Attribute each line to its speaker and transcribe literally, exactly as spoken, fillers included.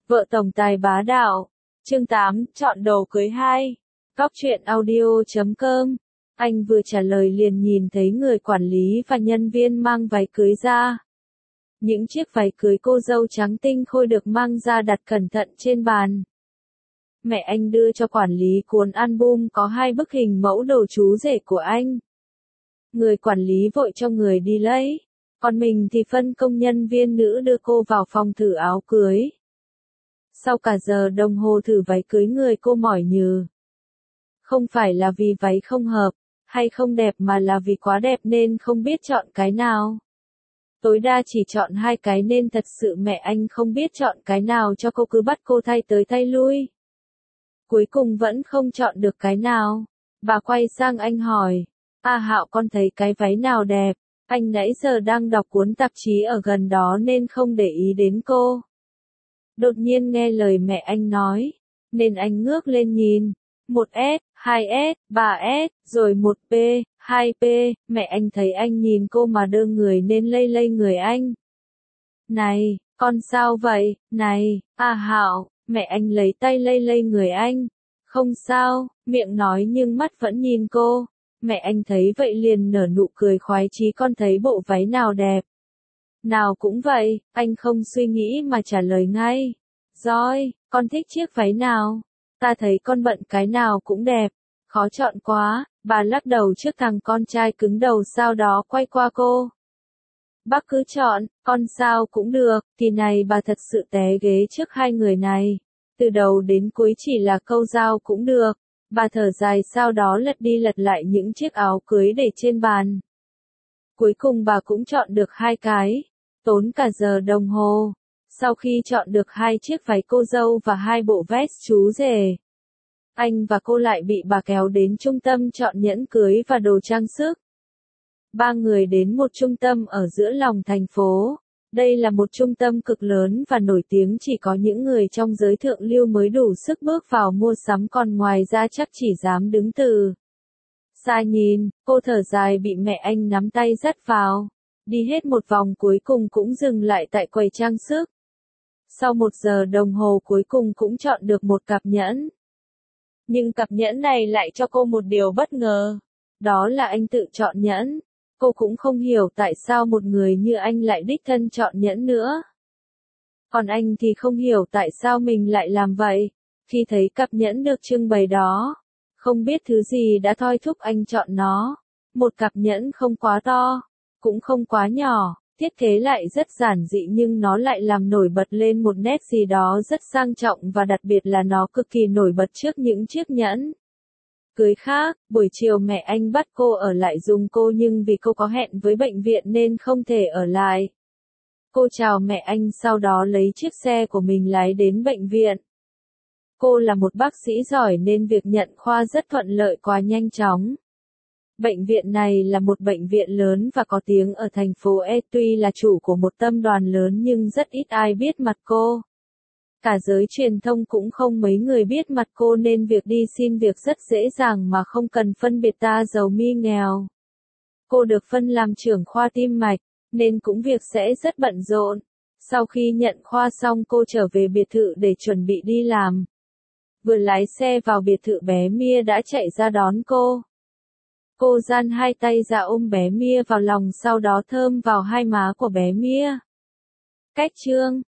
Speaker 1: Vợ tổng tài bá đạo. Chương tám, chọn đồ cưới hai. Góc truyện audio chấm com. Anh vừa trả lời liền nhìn thấy người quản lý và nhân viên mang váy cưới ra. Những chiếc váy cưới cô dâu trắng tinh khôi được mang ra đặt cẩn thận trên bàn. Mẹ anh đưa cho quản lý cuốn album có hai bức hình mẫu đồ chú rể của anh. Người quản lý vội cho người đi lấy, còn mình thì phân công nhân viên nữ đưa cô vào phòng thử áo cưới. Sau cả giờ đồng hồ thử váy cưới người cô mỏi nhừ. Không phải là vì váy không hợp, hay không đẹp mà là vì quá đẹp nên không biết chọn cái nào. Tối đa chỉ chọn hai cái nên thật sự mẹ anh không biết chọn cái nào cho cô cứ bắt cô thay tới thay lui. Cuối cùng vẫn không chọn được cái nào. Bà quay sang anh hỏi, à Hạo con thấy cái váy nào đẹp, anh nãy giờ đang đọc cuốn tạp chí ở gần đó nên không để ý đến cô. Đột nhiên nghe lời mẹ anh nói, nên anh ngước lên nhìn, một S, hai S, ba S, rồi một P, hai P, mẹ anh thấy anh nhìn cô mà đơ người nên lây lây người anh. Này, con sao vậy, này, à Hạo, mẹ anh lấy tay lây lây người anh. Không sao, miệng nói nhưng mắt vẫn nhìn cô. Mẹ anh thấy vậy liền nở nụ cười khoái chí, con thấy bộ váy nào đẹp. Nào cũng vậy, anh không suy nghĩ mà trả lời ngay. Rồi, con thích chiếc váy nào? Ta thấy con bận cái nào cũng đẹp. Khó chọn quá, bà lắc đầu trước thằng con trai cứng đầu sau đó quay qua cô. Bác cứ chọn, con sao cũng được, thì này bà thật sự té ghế trước hai người này. Từ đầu đến cuối chỉ là câu giao cũng được. Bà thở dài sau đó lật đi lật lại những chiếc áo cưới để trên bàn. Cuối cùng bà cũng chọn được hai cái. Tốn cả giờ đồng hồ. Sau khi chọn được hai chiếc váy cô dâu và hai bộ vest chú rể, anh và cô lại bị bà kéo đến trung tâm chọn nhẫn cưới và đồ trang sức. Ba người đến một trung tâm ở giữa lòng thành phố. Đây là một trung tâm cực lớn và nổi tiếng, chỉ có những người trong giới thượng lưu mới đủ sức bước vào mua sắm, còn ngoài ra chắc chỉ dám đứng từ xa nhìn. Cô thở dài bị mẹ anh nắm tay dắt vào. Đi hết một vòng cuối cùng cũng dừng lại tại quầy trang sức. Sau một giờ đồng hồ cuối cùng cũng chọn được một cặp nhẫn. Nhưng cặp nhẫn này lại cho cô một điều bất ngờ. Đó là anh tự chọn nhẫn. Cô cũng không hiểu tại sao một người như anh lại đích thân chọn nhẫn nữa. Còn anh thì không hiểu tại sao mình lại làm vậy. Khi thấy cặp nhẫn được trưng bày đó, không biết thứ gì đã thôi thúc anh chọn nó. Một cặp nhẫn không quá to, cũng không quá nhỏ, thiết kế lại rất giản dị nhưng nó lại làm nổi bật lên một nét gì đó rất sang trọng, và đặc biệt là nó cực kỳ nổi bật trước những chiếc nhẫn cưới khác. Buổi chiều mẹ anh bắt cô ở lại dùng cô, nhưng vì cô có hẹn với bệnh viện nên không thể ở lại. Cô chào mẹ anh sau đó lấy chiếc xe của mình lái đến bệnh viện. Cô là một bác sĩ giỏi nên việc nhận khoa rất thuận lợi, quá nhanh chóng. Bệnh viện này là một bệnh viện lớn và có tiếng ở thành phố E, tuy là chủ của một tập đoàn lớn nhưng rất ít ai biết mặt cô. Cả giới truyền thông cũng không mấy người biết mặt cô nên việc đi xin việc rất dễ dàng mà không cần phân biệt ta giàu mi nghèo. Cô được phân làm trưởng khoa tim mạch, nên cũng việc sẽ rất bận rộn. Sau khi nhận khoa xong cô trở về biệt thự để chuẩn bị đi làm. Vừa lái xe vào biệt thự bé Mia đã chạy ra đón cô. Cô giang hai tay ra ôm bé Mia vào lòng, sau đó thơm vào hai má của bé Mia. Cách chương